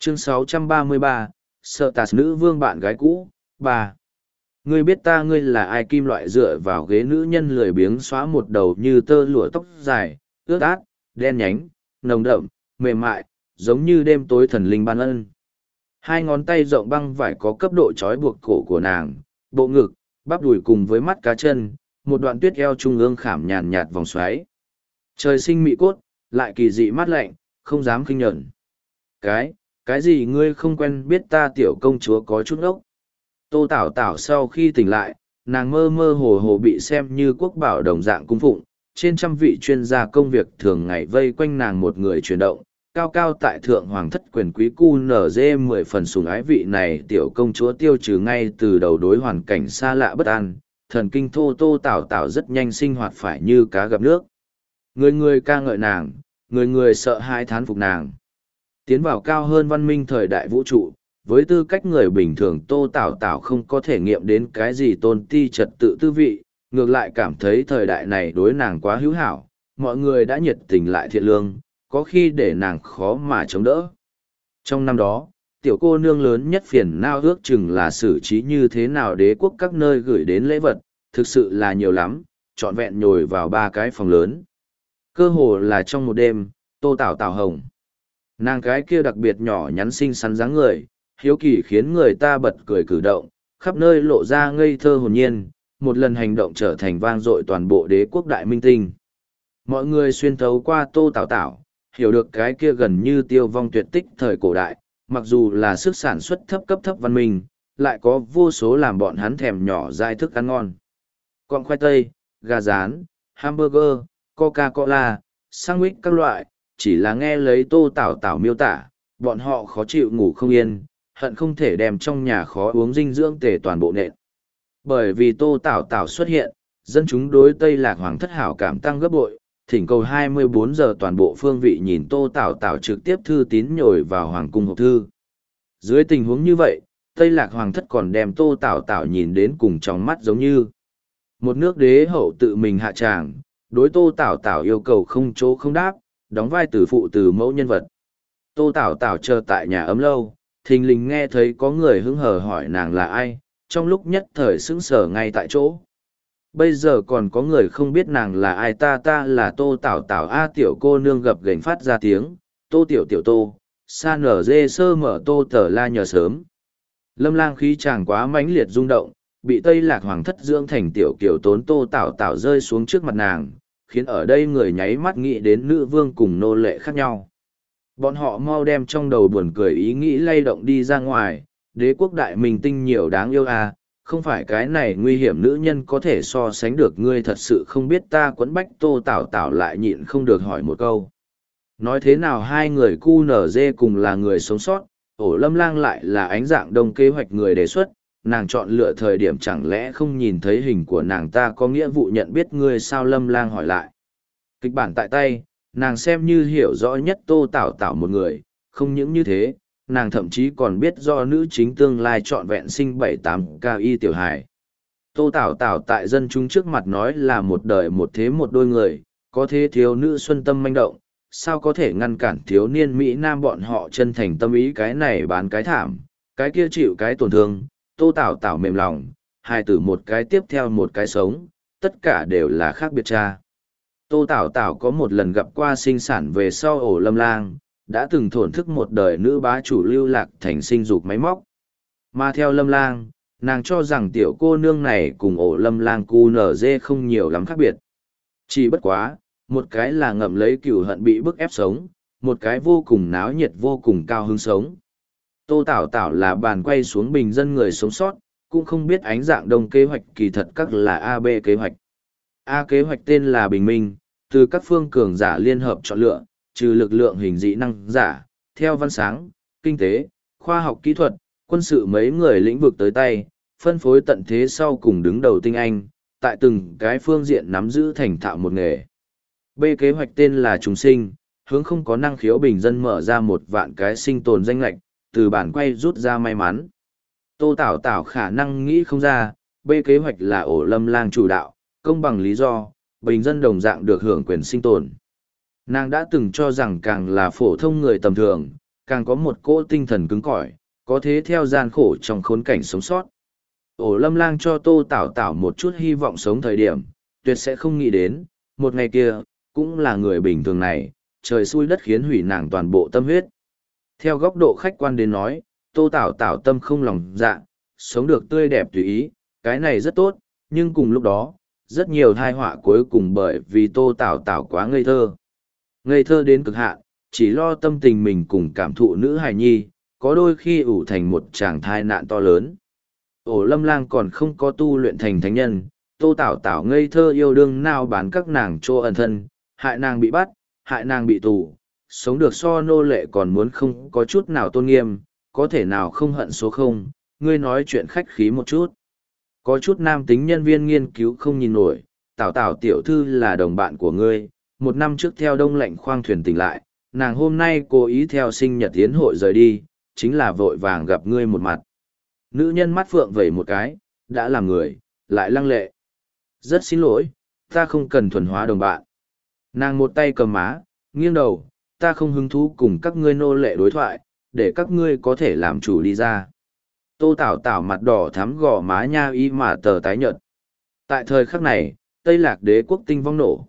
Chương 633, sợ tạt nữ vương bạn gái cũ, 3. Ngươi biết ta ngươi là ai? Kim loại dựa vào ghế, nữ nhân lười biếng xóa một đầu như tơ lụa, tóc dài, ướt át, đen nhánh, nồng đậm, mềm mại, giống như đêm tối thần linh ban ân. Hai ngón tay rộng băng vải có cấp độ trói buộc cổ của nàng, bộ ngực, bắp đùi cùng với mắt cá chân, một đoạn tuyết eo trung ương khảm nhàn nhạt vòng xoáy. Trời sinh mị cốt, lại kỳ dị mát lạnh, không dám khinh nhẫn. Cái gì ngươi không quen biết ta? Tiểu công chúa có chút ốc. Tô Tảo Tảo sau khi tỉnh lại, nàng mơ mơ hồ hồ bị xem như quốc bảo đồng dạng cung phụng, trên trăm vị chuyên gia công việc thường ngày vây quanh nàng một người chuyển động, cao cao tại thượng hoàng thất quyền quý QNZ 10 phần sủng ái. Vị này tiểu công chúa tiêu trừ ngay từ đầu đối hoàn cảnh xa lạ bất an, thần kinh thô. Tô Tảo Tảo rất nhanh sinh hoạt phải như cá gặp nước. Người người ca ngợi nàng, người người sợ hãi thán phục nàng. Tiến vào cao hơn văn minh thời đại vũ trụ, với tư cách người bình thường Tô Tảo Tảo không có thể nghiệm đến cái gì tôn ti trật tự tư vị, ngược lại cảm thấy thời đại này đối nàng quá hữu hảo, mọi người đã nhiệt tình lại thiện lương, có khi để nàng khó mà chống đỡ. Trong năm đó, tiểu cô nương lớn nhất phiền não ước chừng là xử trí như thế nào đế quốc các nơi gửi đến lễ vật, thực sự là nhiều lắm, trọn vẹn nhồi vào 3 cái phòng lớn. Cơ hồ là trong một đêm, Tô Tảo Tảo hồng. Nàng cái kia đặc biệt nhỏ nhắn xinh xắn dáng người, hiếu kỳ khiến người ta bật cười cử động, khắp nơi lộ ra ngây thơ hồn nhiên, một lần hành động trở thành vang dội toàn bộ đế quốc đại minh tinh. Mọi người xuyên thấu qua Tô Tảo Tảo, hiểu được cái kia gần như tiêu vong tuyệt tích thời cổ đại, mặc dù là sức sản xuất thấp cấp thấp văn minh, lại có vô số làm bọn hắn thèm nhỏ dai thức ăn ngon. Con khoai tây, gà rán, hamburger, Coca-Cola, sandwich các loại, chỉ là nghe lấy Tô Tảo Tảo miêu tả, bọn họ khó chịu ngủ không yên, hận không thể đem trong nhà khó uống dinh dưỡng tề toàn bộ nện. Bởi vì Tô Tảo Tảo xuất hiện, dân chúng đối Tây Lạc Hoàng thất hảo cảm tăng gấp bội, thỉnh cầu 24 giờ toàn bộ phương vị nhìn Tô Tảo Tảo trực tiếp thư tín nhồi vào Hoàng cung hộp thư. Dưới tình huống như vậy, Tây Lạc Hoàng thất còn đem Tô Tảo Tảo nhìn đến cùng trong mắt giống như một nước đế hậu tự mình hạ tràng, đối Tô Tảo Tảo yêu cầu không chỗ không đáp, đóng vai từ phụ từ mẫu nhân vật. Tô Tảo Tảo chờ tại nhà ấm lâu, thình lình nghe thấy có người hứng hờ hỏi nàng là ai, trong lúc nhất thời sững sờ ngay tại chỗ. Bây giờ còn có người không biết nàng là ai? Ta là Tô Tảo Tảo. A tiểu cô nương gập ghềnh phát ra tiếng, Tô tiểu tiểu Tô, sa nở dê sơ mở Tô tờ la nhờ sớm. Lâm lang khí chàng quá mãnh liệt rung động, bị Tây Lạc Hoàng thất dưỡng thành tiểu kiểu tốn Tô Tảo Tảo rơi xuống trước mặt nàng, khiến ở đây người nháy mắt nghĩ đến nữ vương cùng nô lệ khác nhau. Bọn họ mau đem trong đầu buồn cười ý nghĩ lay động đi ra ngoài, đế quốc đại minh tinh nhiều đáng yêu à, không phải cái này nguy hiểm nữ nhân có thể so sánh được. Ngươi thật sự không biết ta quấn bách. Tô Tảo Tảo lại nhịn không được hỏi một câu. Nói thế nào hai người QNZ cùng là người sống sót, ổ Lâm lang lại là ánh dạng đông kế hoạch người đề xuất, nàng chọn lựa thời điểm chẳng lẽ không nhìn thấy hình của nàng? Ta có nghĩa vụ nhận biết ngươi sao? Lâm lang hỏi lại. Kịch bản tại tay, nàng xem như hiểu rõ nhất Tô Tảo Tảo một người, không những như thế, nàng thậm chí còn biết do nữ chính tương lai trọn vẹn sinh 7-8 KI tiểu hài. Tô Tảo Tảo tại dân chúng trước mặt nói là một đời một thế một đôi người, có thế thiếu nữ xuân tâm manh động, sao có thể ngăn cản thiếu niên Mỹ Nam bọn họ chân thành tâm ý? Cái này bán cái thảm, cái kia chịu cái tổn thương. Tô Tảo Tảo mềm lòng, hai từ một cái tiếp theo một cái sống, tất cả đều là khác biệt cha. Tô Tảo Tảo có một lần gặp qua sinh sản về sau ổ Lâm lang, đã từng thổn thức một đời nữ bá chủ lưu lạc thành sinh dục máy móc. Mà theo Lâm lang, nàng cho rằng tiểu cô nương này cùng ổ Lâm lang QNZ không nhiều lắm khác biệt. Chỉ bất quá, một cái là ngậm lấy cừu hận bị bức ép sống, một cái vô cùng náo nhiệt vô cùng cao hứng sống. Tô Tảo Tảo là bàn quay xuống bình dân người sống sót, cũng không biết ánh dạng đông kế hoạch kỳ thật các là AB kế hoạch. A kế hoạch tên là Bình Minh, từ các phương cường giả liên hợp chọn lựa, trừ lực lượng hình dị năng giả, theo văn sáng, kinh tế, khoa học kỹ thuật, quân sự mấy người lĩnh vực tới tay, phân phối tận thế sau cùng đứng đầu tinh anh, tại từng cái phương diện nắm giữ thành thạo một nghề. B kế hoạch tên là Chúng sinh, hướng không có năng khiếu bình dân mở ra 1 vạn cái sinh tồn danh lệch, từ bản quay rút ra may mắn. Tô Tảo Tảo khả năng nghĩ không ra, B kế hoạch là ổ Lâm lang chủ đạo, công bằng lý do, bình dân đồng dạng được hưởng quyền sinh tồn. Nàng đã từng cho rằng càng là phổ thông người tầm thường, càng có một cỗ tinh thần cứng cỏi, có thế theo gian khổ trong khốn cảnh sống sót. Ổ Lâm Lang cho Tô Tảo Tảo một chút hy vọng sống thời điểm, tuyệt sẽ không nghĩ đến, một ngày kia, cũng là người bình thường này, trời xui đất khiến hủy nàng toàn bộ tâm huyết. Theo góc độ khách quan đến nói, Tô Tảo Tảo tâm không lòng dạ, sống được tươi đẹp tùy ý, cái này rất tốt, nhưng cùng lúc đó, rất nhiều tai họa cuối cùng bởi vì Tô Tảo Tảo quá ngây thơ. Ngây thơ đến cực hạn, chỉ lo tâm tình mình cùng cảm thụ nữ hài nhi, có đôi khi ủ thành một tràng thai nạn to lớn. Ổ Lâm Lang còn không có tu luyện thành thánh nhân, Tô Tảo Tảo ngây thơ yêu đương nào bán các nàng trô ẩn thân, hại nàng bị bắt, hại nàng bị tù, sống được so nô lệ còn muốn không có chút nào tôn nghiêm, có thể nào không hận số không, ngươi nói chuyện khách khí một chút. Có chút nam tính nhân viên nghiên cứu không nhìn nổi, Tảo Tảo tiểu thư là đồng bạn của ngươi, một năm trước theo đông lạnh khoang thuyền tỉnh lại, nàng hôm nay cố ý theo sinh nhật tiến hội rời đi, chính là vội vàng gặp ngươi một mặt. Nữ nhân mắt phượng vẩy một cái, đã làm người, lại lăng lệ. Rất xin lỗi, ta không cần thuần hóa đồng bạn. Nàng một tay cầm má, nghiêng đầu, ta không hứng thú cùng các ngươi nô lệ đối thoại, để các ngươi có thể làm chủ đi ra. Tô Tảo Tảo mặt đỏ thắm gò má nha y mà tờ tái nhợt. Tại thời khắc này, Tây Lạc Đế quốc tinh vong nổ.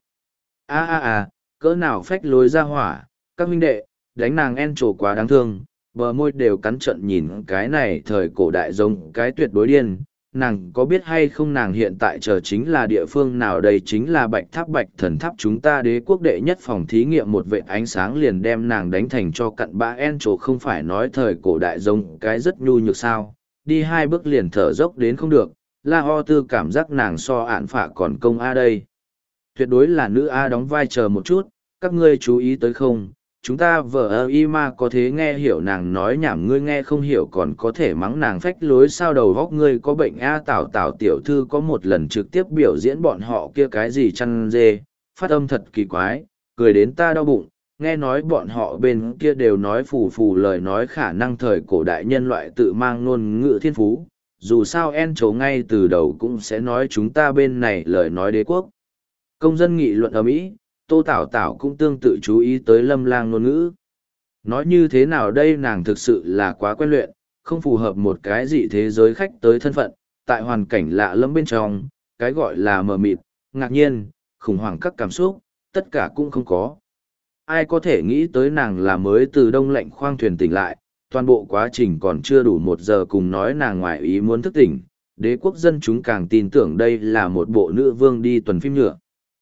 Cỡ nào phách lối ra hỏa, các huynh đệ, đánh nàng en trổ quá đáng thương, bờ môi đều cắn trận nhìn cái này thời cổ đại giống cái tuyệt đối điên. Nàng có biết hay không nàng hiện tại chờ chính là địa phương nào, đây chính là Bạch Thần Tháp, chúng ta đế quốc đệ nhất phòng thí nghiệm, một vệ ánh sáng liền đem nàng đánh thành cho cặn bã en trổ, không phải nói thời cổ đại giống cái rất nhu nhược sao, đi 2 bước liền thở dốc đến không được, La Ho Tư cảm giác nàng so ạn phả còn công A đây. Tuyệt đối là nữ A, đóng vai chờ một chút, các ngươi chú ý tới không, chúng ta vợ y ma có thế nghe hiểu nàng nói nhảm, ngươi nghe không hiểu còn có thể mắng nàng phách lối sao, đầu góc ngươi có bệnh A. Tảo Tảo tiểu thư có một lần trực tiếp biểu diễn bọn họ kia cái gì chăn dê, phát âm thật kỳ quái, cười đến ta đau bụng, nghe nói bọn họ bên kia đều nói phù phù lời nói, khả năng thời cổ đại nhân loại tự mang ngôn ngữ thiên phú, dù sao en chấu ngay từ đầu cũng sẽ nói chúng ta bên này lời nói đế quốc. Công dân nghị luận ở Mỹ, Tô Tảo Tảo cũng tương tự chú ý tới Lâm Lang ngôn ngữ. Nói như thế nào đây, nàng thực sự là quá quen luyện, không phù hợp một cái dị thế giới khách tới thân phận, tại hoàn cảnh lạ lẫm bên trong, cái gọi là mờ mịt, ngạc nhiên, khủng hoảng các cảm xúc, tất cả cũng không có. Ai có thể nghĩ tới nàng là mới từ đông lạnh khoang thuyền tỉnh lại, toàn bộ quá trình còn chưa đủ 1 giờ cùng nói nàng ngoài ý muốn thức tỉnh, đế quốc dân chúng càng tin tưởng đây là một bộ nữ vương đi tuần phim nhựa.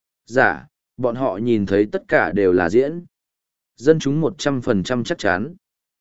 Dạ, bọn họ nhìn thấy tất cả đều là diễn. Dân chúng 100% chắc chắn.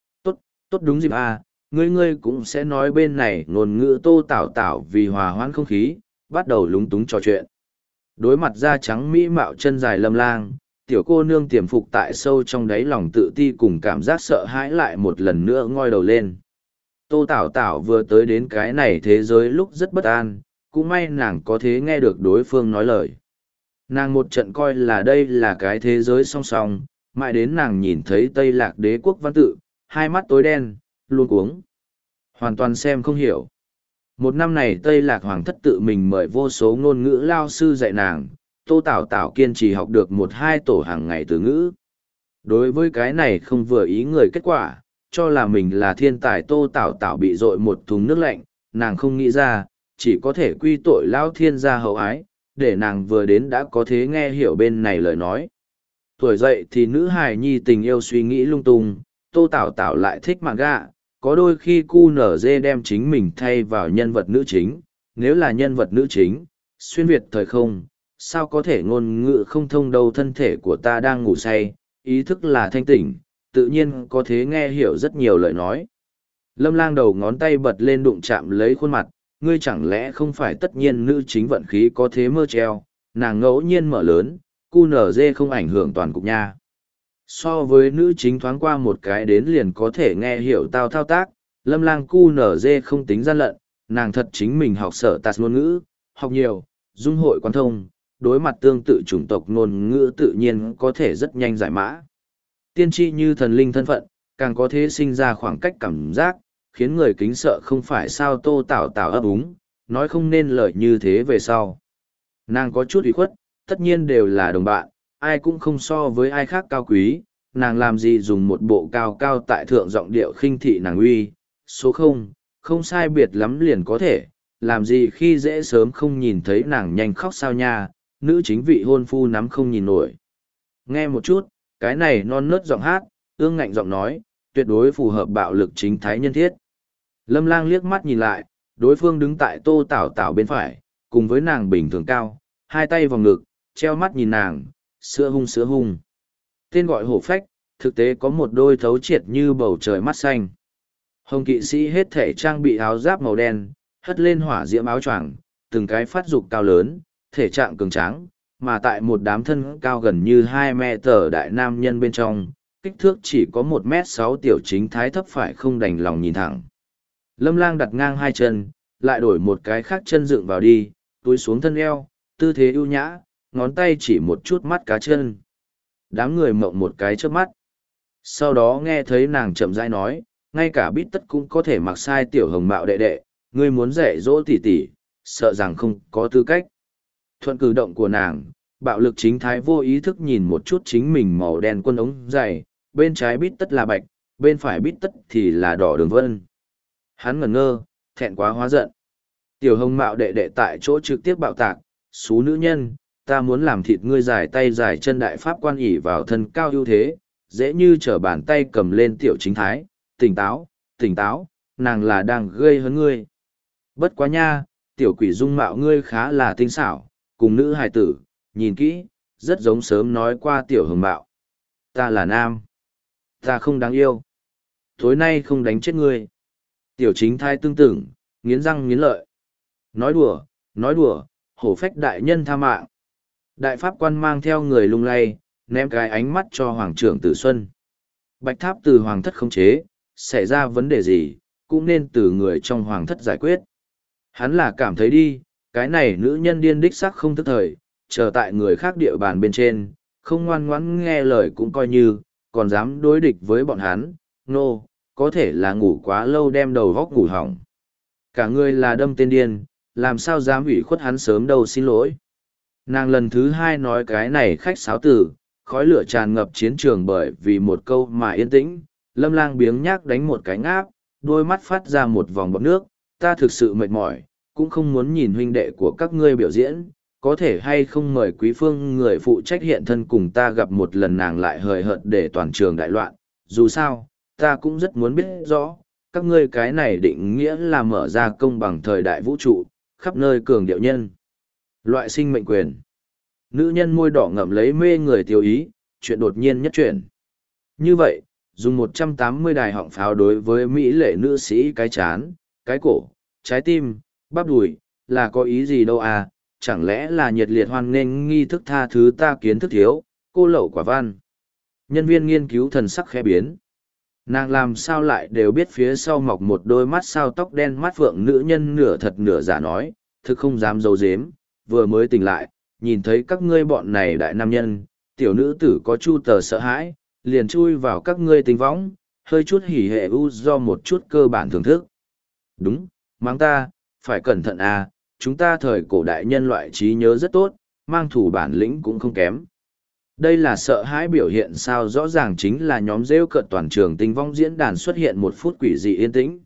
Tốt đúng dịp à, ngươi cũng sẽ nói bên này ngôn ngữ. Tô Tảo Tảo vì hòa hoãn không khí, bắt đầu lúng túng trò chuyện. Đối mặt da trắng mỹ mạo chân dài Lâm Lang, tiểu cô nương tiềm phục tại sâu trong đáy lòng tự ti cùng cảm giác sợ hãi lại một lần nữa ngoi đầu lên. Tô Tảo Tảo vừa tới đến cái này thế giới lúc rất bất an, cũng may nàng có thế nghe được đối phương nói lời. Nàng một trận coi là đây là cái thế giới song song, mãi đến nàng nhìn thấy Tây Lạc Đế quốc văn tự, hai mắt tối đen, luôn cuống. Hoàn toàn xem không hiểu. Một năm này Tây Lạc Hoàng thất tự mình mời vô số ngôn ngữ lao sư dạy nàng, Tô Tảo Tảo kiên trì học được 1-2 tổ hàng ngày từ ngữ. Đối với cái này không vừa ý người kết quả, cho là mình là thiên tài, Tô Tảo Tảo bị dội một thùng nước lạnh, nàng không nghĩ ra, chỉ có thể quy tội lao thiên gia hậu ái, để nàng vừa đến đã có thế nghe hiểu bên này lời nói. Tuổi dậy thì nữ hài nhi tình yêu suy nghĩ lung tung, Tô Tảo Tảo lại thích manga, có đôi khi QNZ đem chính mình thay vào nhân vật nữ chính, nếu là nhân vật nữ chính, xuyên việt thời không, sao có thể ngôn ngữ không thông đâu, thân thể của ta đang ngủ say, ý thức là thanh tỉnh, tự nhiên có thế nghe hiểu rất nhiều lời nói. Lâm Lang đầu ngón tay bật lên đụng chạm lấy khuôn mặt, ngươi chẳng lẽ không phải tất nhiên nữ chính vận khí có thế mơ treo, nàng ngẫu nhiên mở lớn, QNZ không ảnh hưởng toàn cục nha. So với nữ chính thoáng qua một cái đến liền có thể nghe hiểu tao thao tác, Lâm Lang QNZ không tính gian lận, nàng thật chính mình học sở tạt ngôn ngữ, học nhiều, dung hội quan thông, đối mặt tương tự chủng tộc ngôn ngữ tự nhiên có thể rất nhanh giải mã. Tiên tri như thần linh thân phận, càng có thể sinh ra khoảng cách cảm giác, khiến người kính sợ không phải sao. Tô Tảo Tảo ấp úng, nói không nên lời như thế về sau. Nàng có chút ủy khuất, tất nhiên đều là đồng bạn, ai cũng không so với ai khác cao quý, nàng làm gì dùng một bộ cao cao tại thượng giọng điệu khinh thị nàng uy, số không sai biệt lắm liền có thể, làm gì khi dễ sớm không nhìn thấy nàng nhanh khóc sao nha, nữ chính vị hôn phu nắm không nhìn nổi. Nghe một chút, cái này non nớt giọng hát, ương ngạnh giọng nói, tuyệt đối phù hợp bạo lực chính thái nhân thiết. Lâm Lang liếc mắt nhìn lại, đối phương đứng tại Tô Tảo Tảo bên phải, cùng với nàng bình thường cao, hai tay vòng ngực, treo mắt nhìn nàng, sữa hung. Tên gọi hổ phách, thực tế có một đôi thấu triệt như bầu trời mắt xanh. Hồng kỵ sĩ hết thể trang bị áo giáp màu đen, hất lên hỏa diễm áo choàng, từng cái phát dục cao lớn, thể trạng cường tráng, mà tại một đám thân cao gần như 2 mét đại nam nhân bên trong, kích thước chỉ có 1m6 tiểu chính thái thấp phải không đành lòng nhìn thẳng. Lâm Lang đặt ngang hai chân, lại đổi một cái khác chân dựng vào đi, túi xuống thân eo, tư thế ưu nhã, ngón tay chỉ một chút mắt cá chân. Đám người mộng một cái trước mắt. Sau đó nghe thấy nàng chậm rãi nói, ngay cả bít tất cũng có thể mặc sai tiểu hồng mạo đệ đệ, ngươi muốn dạy dỗ tỉ tỉ, sợ rằng không có tư cách. Thuận cử động của nàng, bạo lực chính thái vô ý thức nhìn một chút chính mình màu đen quân ống dày, bên trái bít tất là bạch, bên phải bít tất thì là đỏ đường vân. Hắn ngẩn ngơ, thẹn quá hóa giận. Tiểu hồng mạo đệ đệ tại chỗ trực tiếp bạo tạc, xú nữ nhân, ta muốn làm thịt ngươi dài tay dài chân đại pháp quan ỉ vào thân cao ưu thế, dễ như trở bàn tay cầm lên tiểu chính thái, tỉnh táo, nàng là đang gây hấn ngươi. Bất quá nha, tiểu quỷ dung mạo ngươi khá là tinh xảo, cùng nữ hài tử, nhìn kỹ, rất giống sớm nói qua tiểu hồng mạo. Ta là nam. Ta không đáng yêu. Tối nay không đánh chết ngươi. Tiểu chính thái tương tưởng, nghiến răng nghiến lợi. Nói đùa, hổ phách đại nhân tha mạng. Đại pháp quan mang theo người lung lay, ném cái ánh mắt cho Hoàng trưởng Tử Xuân. Bạch tháp từ Hoàng thất khống chế, xảy ra vấn đề gì, cũng nên từ người trong Hoàng thất giải quyết. Hắn là cảm thấy đi, cái này nữ nhân điên đích xác không thức thời, chờ tại người khác địa bàn bên trên, không ngoan ngoãn nghe lời cũng coi như, còn dám đối địch với bọn hắn, có thể là ngủ quá lâu đem đầu góc ngủ hỏng. Cả người là đâm tên điên, làm sao dám ủy khuất hắn sớm đâu xin lỗi. Nàng lần thứ hai nói cái này khách sáo tử, khói lửa tràn ngập chiến trường bởi vì một câu mà yên tĩnh, Lâm Lang biếng nhác đánh một cái ngáp, đôi mắt phát ra một vòng bọt nước, ta thực sự mệt mỏi, cũng không muốn nhìn huynh đệ của các ngươi biểu diễn, có thể hay không mời quý phương người phụ trách hiện thân cùng ta gặp một lần. Nàng lại hời hợt để toàn trường đại loạn, dù sao, ta cũng rất muốn biết rõ, các ngươi cái này định nghĩa là mở ra công bằng thời đại vũ trụ, khắp nơi cường điệu nhân. Loại sinh mệnh quyền. Nữ nhân môi đỏ ngậm lấy mê người tiêu ý, chuyện đột nhiên nhất chuyển. Như vậy, dùng 180 đài họng pháo đối với mỹ lệ nữ sĩ cái chán, cái cổ, trái tim, bắp đùi, là có ý gì đâu à, chẳng lẽ là nhiệt liệt hoan nghênh nghi thức tha thứ ta kiến thức thiếu, cô lậu quả văn. Nhân viên nghiên cứu thần sắc khẽ biến. Nàng làm sao lại đều biết phía sau mọc một đôi mắt sao tóc đen mắt phượng nữ nhân nửa thật nửa giả nói, thực không dám giấu giếm, vừa mới tỉnh lại, nhìn thấy các ngươi bọn này đại nam nhân, tiểu nữ tử có chu tờ sợ hãi, liền chui vào các ngươi tình võng, hơi chút hỉ hệ u do một chút cơ bản thưởng thức. Đúng, mang ta, phải cẩn thận à, chúng ta thời cổ đại nhân loại trí nhớ rất tốt, mang thủ bản lĩnh cũng không kém. Đây là sợ hãi biểu hiện sao rõ ràng chính là nhóm rêu cợt toàn trường tinh vong diễn đàn xuất hiện một phút quỷ dị yên tĩnh.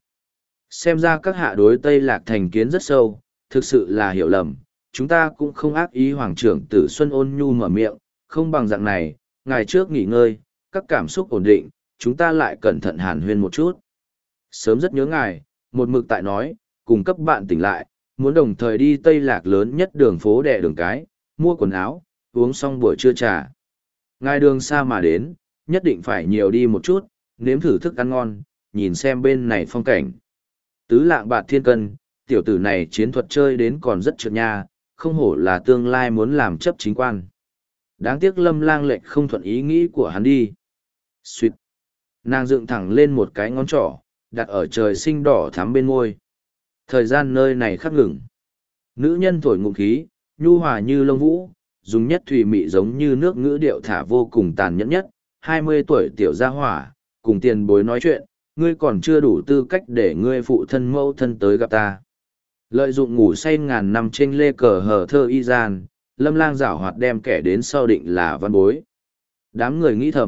Xem ra các hạ đối Tây Lạc thành kiến rất sâu, thực sự là hiểu lầm, chúng ta cũng không ác ý. Hoàng trưởng Tử Xuân ôn nhu mở miệng, không bằng dạng này, ngày trước nghỉ ngơi, các cảm xúc ổn định, chúng ta lại cẩn thận hàn huyên một chút. Sớm rất nhớ ngài, một mực tại nói, cùng cấp bạn tỉnh lại, muốn đồng thời đi Tây Lạc lớn nhất đường phố đẻ đường cái, mua quần áo, uống xong buổi trưa trà. Ngài đường xa mà đến, nhất định phải nhiều đi một chút, nếm thử thức ăn ngon, nhìn xem bên này phong cảnh. Tứ Lạng Bạt Thiên Cân, tiểu tử này chiến thuật chơi đến còn rất trượt nha, không hổ là tương lai muốn làm chấp chính quan. Đáng tiếc Lâm Lang lệch không thuận ý nghĩ của hắn đi. Xuyệt. Nàng dựng thẳng lên một cái ngón trỏ, đặt ở trời sinh đỏ thắm bên môi. Thời gian nơi này khắc ngừng. Nữ nhân thổi ngụm khí, nhu hòa như lông vũ, dùng nhất thùy mị giống như nước ngữ điệu thả vô cùng tàn nhẫn nhất. 20 tuổi tiểu gia hỏa, cùng tiền bối nói chuyện, ngươi còn chưa đủ tư cách để ngươi phụ thân mẫu thân tới gặp ta. Lợi dụng ngủ say ngàn năm trên lê cờ hờ thơ y gian, Lâm Lang giảo hoạt đem kẻ đến sau định là văn bối. Đám người nghĩ thầm,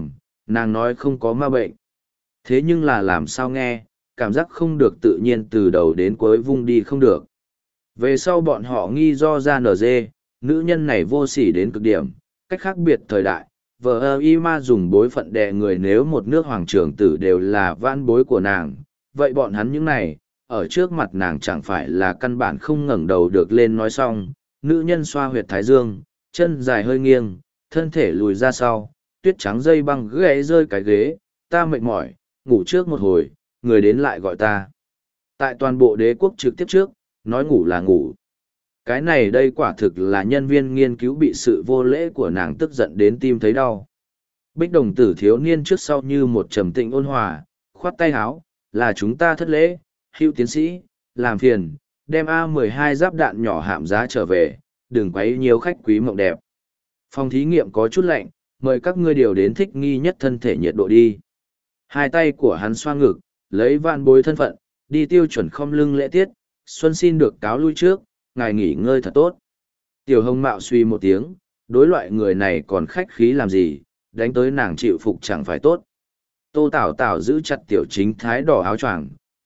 Nàng nói không có ma bệnh. Thế nhưng là làm sao nghe, cảm giác không được tự nhiên từ đầu đến cuối vung đi không được. Về sau bọn họ nghi do ra nở dê, nữ nhân này vô sỉ đến cực điểm, cách khác biệt thời đại. Vợ y ma dùng bối phận đè người, nếu một nước hoàng trưởng tử đều là vãn bối của nàng. Vậy bọn hắn những này, ở trước mặt nàng chẳng phải là căn bản không ngẩng đầu được lên. Nói xong, nữ nhân xoa huyệt thái dương, chân dài hơi nghiêng, thân thể lùi ra sau, tuyết trắng dây băng gãy rơi cái ghế, ta mệt mỏi, ngủ trước một hồi, người đến lại gọi ta. Tại toàn bộ đế quốc trực tiếp trước, nói ngủ là ngủ. Cái này đây quả thực là nhân viên nghiên cứu bị sự vô lễ của nàng tức giận đến tim thấy đau. Bích đồng tử thiếu niên trước sau như một trầm tĩnh ôn hòa, khoát tay háo, là chúng ta thất lễ, hữu tiến sĩ, làm phiền, đem A-12 giáp đạn nhỏ hạm giá trở về, đừng quấy nhiều khách quý mộng đẹp. Phòng thí nghiệm có chút lạnh, mời các ngươi điều đến thích nghi nhất thân thể nhiệt độ đi. Hai tay của hắn xoa ngực, lấy vạn bối thân phận, đi tiêu chuẩn khom lưng lễ tiết, Xuân xin được cáo lui trước, ngài nghỉ ngơi thật tốt. Tiểu hồng mạo suy một tiếng, đối loại người này còn khách khí làm gì, đánh tới nàng chịu phục chẳng phải tốt. Tô Tảo Tảo giữ chặt tiểu chính thái đỏ áo choàng,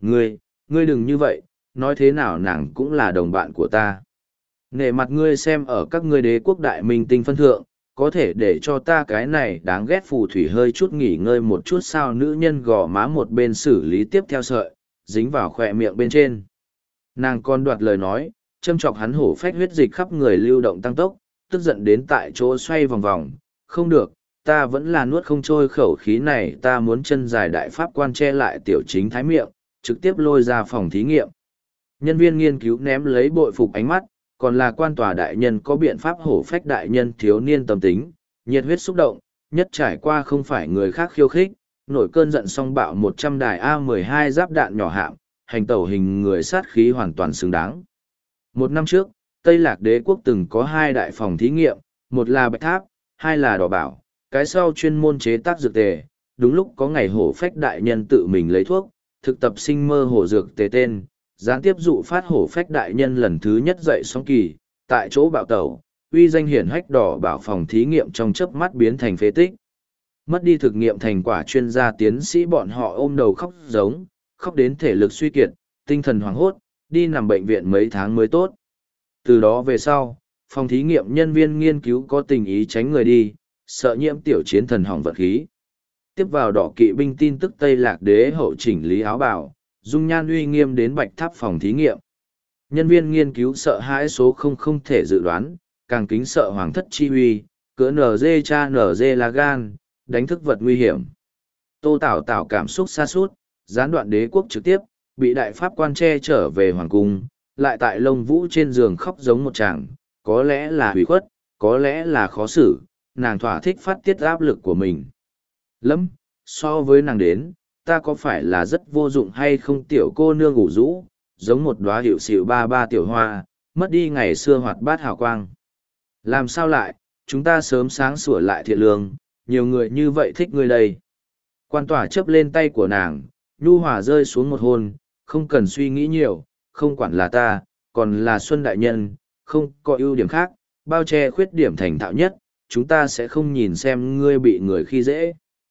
ngươi đừng như vậy, nói thế nào nàng cũng là đồng bạn của ta. Nể mặt ngươi xem ở các ngươi đế quốc đại minh tinh phân thượng, có thể để cho ta cái này đáng ghét phù thủy hơi chút nghỉ ngơi một chút sao. Nữ nhân gò má một bên xử lý tiếp theo sợi, dính vào khỏe miệng bên trên. Nàng còn đoạt lời nói, châm chọc hắn hổ phách huyết dịch khắp người lưu động tăng tốc, tức giận đến tại chỗ xoay vòng vòng. Không được, ta vẫn là nuốt không trôi khẩu khí này, ta muốn chân dài. Đại pháp quan che lại tiểu chính thái miệng, trực tiếp lôi ra phòng thí nghiệm. Nhân viên nghiên cứu ném lấy bội phục ánh mắt, còn là quan tòa đại nhân có biện pháp. Hổ phách đại nhân thiếu niên tâm tính, nhiệt huyết xúc động, nhất trải qua không phải người khác khiêu khích, nổi cơn giận song bạo 100 đài A-12 giáp đạn nhỏ hạm, hành tẩu hình người sát khí hoàn toàn xứng đáng. Một năm trước, Tây Lạc Đế quốc từng có hai đại phòng thí nghiệm, một là Bạch Tháp, hai là Đỏ Bảo, cái sau chuyên môn chế tác dược tề. Đúng lúc có ngày hổ phách đại nhân tự mình lấy thuốc, thực tập sinh mơ hổ dược tề tên, gián tiếp dụ phát hổ phách đại nhân lần thứ nhất dậy sóng kỳ, tại chỗ bạo tẩu, uy danh hiển hách Đỏ Bảo phòng thí nghiệm trong chớp mắt biến thành phế tích. Mất đi thực nghiệm thành quả, chuyên gia tiến sĩ bọn họ ôm đầu khóc giống, khóc đến thể lực suy kiệt, tinh thần hoảng hốt, đi nằm bệnh viện mấy tháng mới tốt. Từ đó về sau, phòng thí nghiệm nhân viên nghiên cứu có tình ý tránh người đi, sợ nhiễm tiểu chiến thần hỏng vật khí. Tiếp vào Đỏ kỵ binh tin tức Tây Lạc Đế hậu chỉnh lý áo bào, dung nhan uy nghiêm đến Bạch Tháp phòng thí nghiệm. Nhân viên nghiên cứu sợ hãi số không thể dự đoán, càng kính sợ hoàng thất chi uy, cỡ NG cha NG là gan, đánh thức vật nguy hiểm. Tô Tảo Tảo cảm xúc sa sút, gián đoạn đế quốc trực tiếp, bị đại pháp quan che trở về hoàng cung, lại tại lông vũ trên giường khóc giống một chàng, có lẽ là hủy khuất, có lẽ là khó xử, nàng thỏa thích phát tiết áp lực của mình. Lắm, so với nàng đến, ta có phải là rất vô dụng hay không? Tiểu cô nương ngủ rũ, giống một đóa hiệu xịu ba tiểu hoa, mất đi ngày xưa hoạt bát hào quang. Làm sao lại, chúng ta sớm sáng sủa lại thiện lương, nhiều người như vậy thích ngươi đây. Quan tòa chấp lên tay của nàng, nhu hòa rơi xuống một hôn, không cần suy nghĩ nhiều, không quản là ta, còn là Xuân Đại Nhân, không có ưu điểm khác, bao che khuyết điểm thành thạo nhất, chúng ta sẽ không nhìn xem ngươi bị người khi dễ.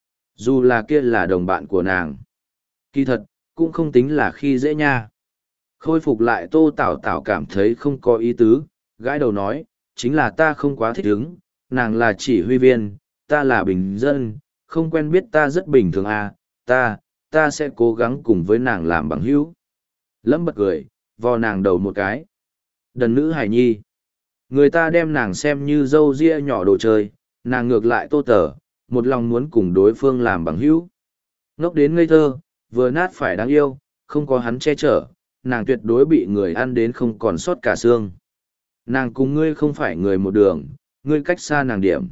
Dù là kia là đồng bạn của nàng. Kỳ thật, cũng không tính là khi dễ nha. Khôi phục lại Tô Tảo Tảo cảm thấy không có ý tứ, gãi đầu nói, chính là ta không quá thích ứng, nàng là chỉ huy viên, ta là bình dân, không quen biết, ta rất bình thường à, ta sẽ cố gắng cùng với nàng làm bằng hữu. Lâm bật cười, vò nàng đầu một cái. Đần nữ hải nhi. Người ta đem nàng xem như dâu ria nhỏ đồ chơi, nàng ngược lại Tô Tở, một lòng muốn cùng đối phương làm bằng hữu. Ngốc đến ngây thơ, vừa nát phải đáng yêu, không có hắn che chở, nàng tuyệt đối bị người ăn đến không còn sót cả xương. Nàng cùng ngươi không phải người một đường, ngươi cách xa nàng điểm.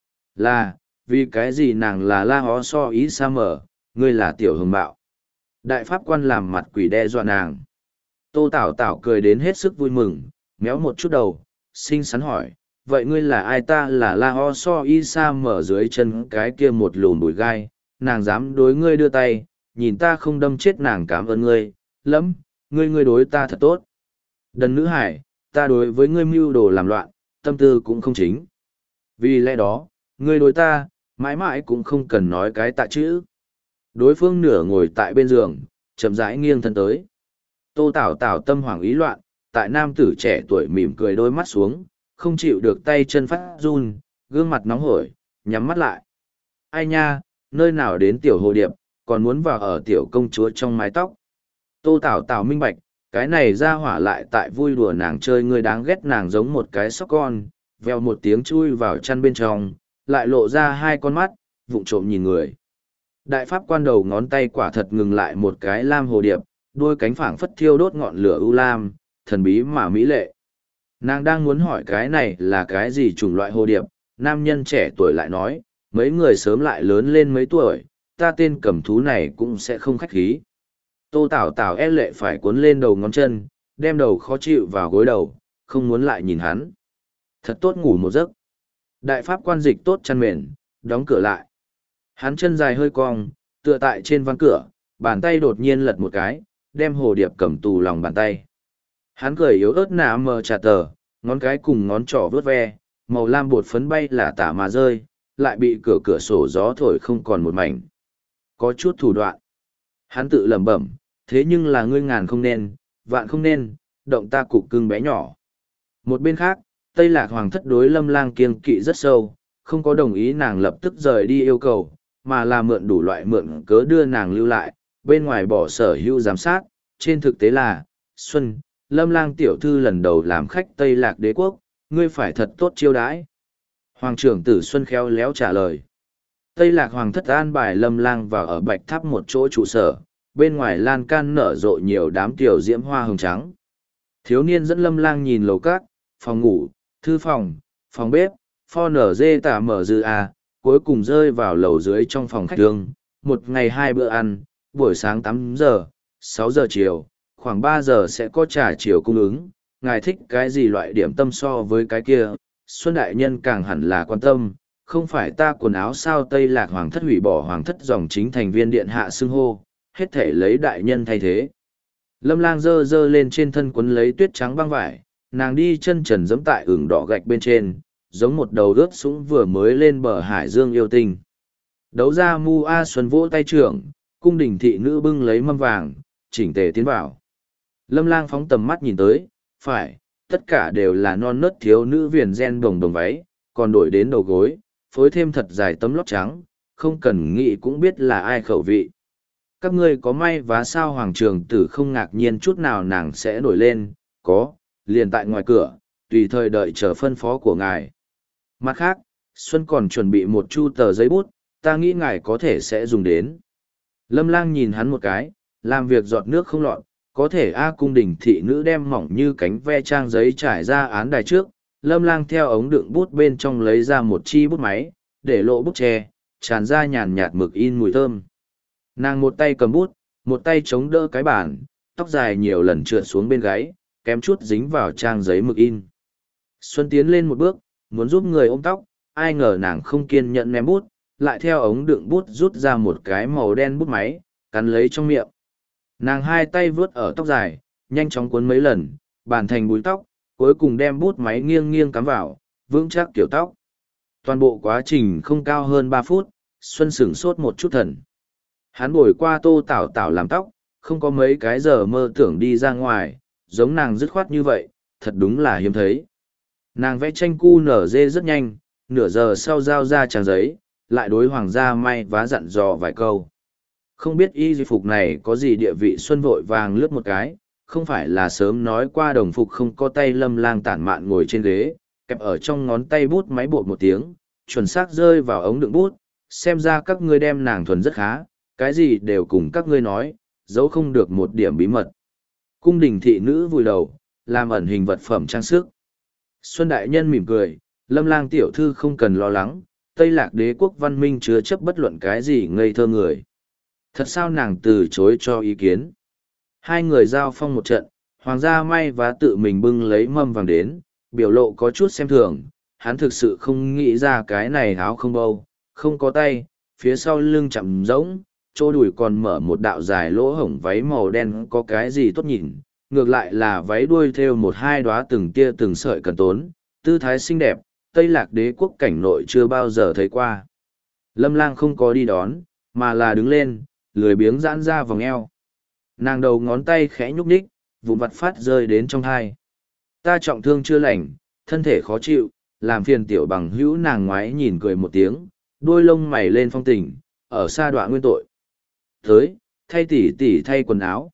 Là, vì cái gì nàng là La Hó So Ý Sa Mở, ngươi là Tiểu Hồng Bạo. Đại pháp quan làm mặt quỷ đe dọa nàng. Tô Tảo Tảo cười đến hết sức vui mừng, méo một chút đầu, xinh xắn hỏi, vậy ngươi là ai? Ta là La Ho So Y Sa Mở. Dưới chân cái kia một lùm bụi gai, nàng dám đối ngươi đưa tay, nhìn ta không đâm chết nàng. Cảm ơn ngươi, lắm, ngươi đối ta thật tốt. Đần nữ hải, ta đối với ngươi mưu đồ làm loạn, tâm tư cũng không chính. Vì lẽ đó, ngươi đối ta, mãi mãi cũng không cần nói cái tạ chữ. Đối phương nửa ngồi tại bên giường, chậm rãi nghiêng thân tới. Tô Tảo Tảo tâm hoảng ý loạn, tại nam tử trẻ tuổi mỉm cười đôi mắt xuống, không chịu được tay chân phát run, gương mặt nóng hổi, nhắm mắt lại. Ai nha, nơi nào đến tiểu hồ điệp, còn muốn vào ở tiểu công chúa trong mái tóc. Tô Tảo Tảo minh bạch, cái này ra hỏa lại tại vui đùa nàng chơi, người đáng ghét nàng giống một cái sóc con, vèo một tiếng chui vào chăn bên trong, lại lộ ra hai con mắt, vụng trộm nhìn người. Đại pháp quan đầu ngón tay quả thật ngừng lại một cái lam hồ điệp, đôi cánh phảng phất thiêu đốt ngọn lửa ưu lam, thần bí mà mỹ lệ. Nàng đang muốn hỏi cái này là cái gì chủng loại hồ điệp, nam nhân trẻ tuổi lại nói, mấy người sớm lại lớn lên mấy tuổi, ta tên cầm thú này cũng sẽ không khách khí. Tô Tảo Tảo e lệ phải cuốn lên đầu ngón chân, đem đầu khó chịu vào gối đầu, không muốn lại nhìn hắn. Thật tốt ngủ một giấc. Đại pháp quan dịch tốt chăn mền, đóng cửa lại. Hắn chân dài hơi cong, tựa tại trên ván cửa, bàn tay đột nhiên lật một cái, đem hồ điệp cầm tù lòng bàn tay. Hắn cười yếu ớt nạ mờ trà tờ, ngón cái cùng ngón trỏ vớt ve, màu lam bột phấn bay là tả mà rơi, lại bị cửa sổ gió thổi không còn một mảnh. Có chút thủ đoạn. Hắn tự lẩm bẩm, thế nhưng là ngươi ngàn không nên, vạn không nên, động ta cục cưng bé nhỏ. Một bên khác, Tây Lạc Hoàng thất đối Lâm Lang kiêng kỵ rất sâu, không có đồng ý nàng lập tức rời đi yêu cầu, mà là mượn đủ loại mượn cớ đưa nàng lưu lại, bên ngoài bỏ sở hữu giám sát, trên thực tế là, Xuân, Lâm Lang tiểu thư lần đầu làm khách Tây Lạc đế quốc, ngươi phải thật tốt chiêu đãi. Hoàng trưởng tử Xuân khéo léo trả lời. Tây Lạc Hoàng thất an bài Lâm Lang vào ở Bạch Tháp một chỗ trụ sở, bên ngoài lan can nở rộ nhiều đám tiểu diễm hoa hồng trắng. Thiếu niên dẫn Lâm Lang nhìn lầu các, phòng ngủ, thư phòng, phòng bếp, pho nở dê tả mở dư à, cuối cùng rơi vào lầu dưới trong phòng khách thương, một ngày 2 bữa ăn, buổi sáng 8 giờ, 6 giờ chiều, khoảng 3 giờ sẽ có trà chiều cung ứng, ngài thích cái gì loại điểm tâm so với cái kia, Xuân Đại Nhân càng hẳn là quan tâm, không phải ta quần áo sao. Tây Lạc Hoàng thất hủy bỏ Hoàng thất dòng chính thành viên điện hạ xưng hô, hết thể lấy Đại Nhân thay thế. Lâm Lang dơ dơ lên trên thân quấn lấy tuyết trắng băng vải, nàng đi chân trần giẫm tại ửng đỏ gạch bên trên, giống một đầu rớt sũng vừa mới lên bờ hải dương yêu tinh. Đấu ra Mu A Xuân vỗ tay trưởng, cung đình thị nữ bưng lấy mâm vàng, chỉnh tề tiến vào. Lâm Lang phóng tầm mắt nhìn tới, phải, tất cả đều là non nớt thiếu nữ viền ren đồng đồng váy, còn đổi đến đầu gối, phối thêm thật dài tấm lót trắng, không cần nghĩ cũng biết là ai khẩu vị. Các ngươi có may vá sao? Hoàng trường tử không ngạc nhiên chút nào nàng sẽ nổi lên, có, liền tại ngoài cửa, tùy thời đợi chờ phân phó của ngài. Mặt khác, Xuân còn chuẩn bị một chu tờ giấy bút, ta nghĩ ngài có thể sẽ dùng đến. Lâm Lang nhìn hắn một cái, làm việc giọt nước không lọt, có thể cung đình thị nữ đem mỏng như cánh ve trang giấy trải ra án đài trước. Lâm Lang theo ống đựng bút bên trong lấy ra một chi bút máy, để lộ bút tre, tràn ra nhàn nhạt mực in mùi thơm. Nàng một tay cầm bút, một tay chống đỡ cái bàn, tóc dài nhiều lần trượt xuống bên gáy, kém chút dính vào trang giấy mực in. Xuân tiến lên một bước, muốn giúp người ôm tóc, ai ngờ nàng không kiên nhẫn ném bút, lại theo ống đựng bút rút ra một cái màu đen bút máy, cắn lấy trong miệng. Nàng hai tay vướt ở tóc dài, nhanh chóng cuốn mấy lần, bàn thành búi tóc, cuối cùng đem bút máy nghiêng nghiêng cắm vào, vững chắc kiểu tóc. Toàn bộ quá trình không cao hơn 3 phút, Xuân sửng sốt một chút thần. Hắn bồi qua Tô Tảo Tảo làm tóc, không có mấy cái giờ mơ tưởng đi ra ngoài, giống nàng dứt khoát như vậy, thật đúng là hiếm thấy. Nàng vẽ tranh cu nở dê rất nhanh, nửa giờ sau giao ra trang giấy, lại đối hoàng gia may vá dặn dò vài câu. Không biết y phục này có gì địa vị. Xuân vội vàng lướt một cái, không phải là sớm nói qua đồng phục không có tay. Lâm Lang tản mạn ngồi trên ghế, kẹp ở trong ngón tay bút máy bột một tiếng, chuẩn xác rơi vào ống đựng bút, xem ra các ngươi đem nàng thuần rất khá, cái gì đều cùng các ngươi nói, giấu không được một điểm bí mật. Cung đình thị nữ vùi đầu, làm ẩn hình vật phẩm trang sức. Xuân Đại Nhân mỉm cười, Lâm Lang tiểu thư không cần lo lắng, Tây Lạc đế quốc văn minh chứa chấp bất luận cái gì ngây thơ người. Thật sao? Nàng từ chối cho ý kiến. Hai người giao phong một trận, hoàng gia may vá tự mình bưng lấy mâm vàng đến, biểu lộ có chút xem thường, hắn thực sự không nghĩ ra cái này áo không bâu, không có tay, phía sau lưng chậm rỗng, chỗ đùi còn mở một đạo dài lỗ hổng váy màu đen có cái gì tốt nhìn, ngược lại là váy đuôi thêu một hai đóa từng tia từng sợi cần tốn, tư thái xinh đẹp, Tây Lạc đế quốc cảnh nội chưa bao giờ thấy qua. Lâm Lang không có đi đón, mà là đứng lên, lười biếng giãn ra vòng eo. Nàng đầu ngón tay khẽ nhúc nhích, vụn vặt phát rơi đến trong thai. Ta trọng thương chưa lành, thân thể khó chịu, làm phiền tiểu bằng hữu nàng ngoái nhìn cười một tiếng, đôi lông mày lên phong tình, ở xa đoạn nguyên tội. Tới, thay tỉ tỉ thay quần áo.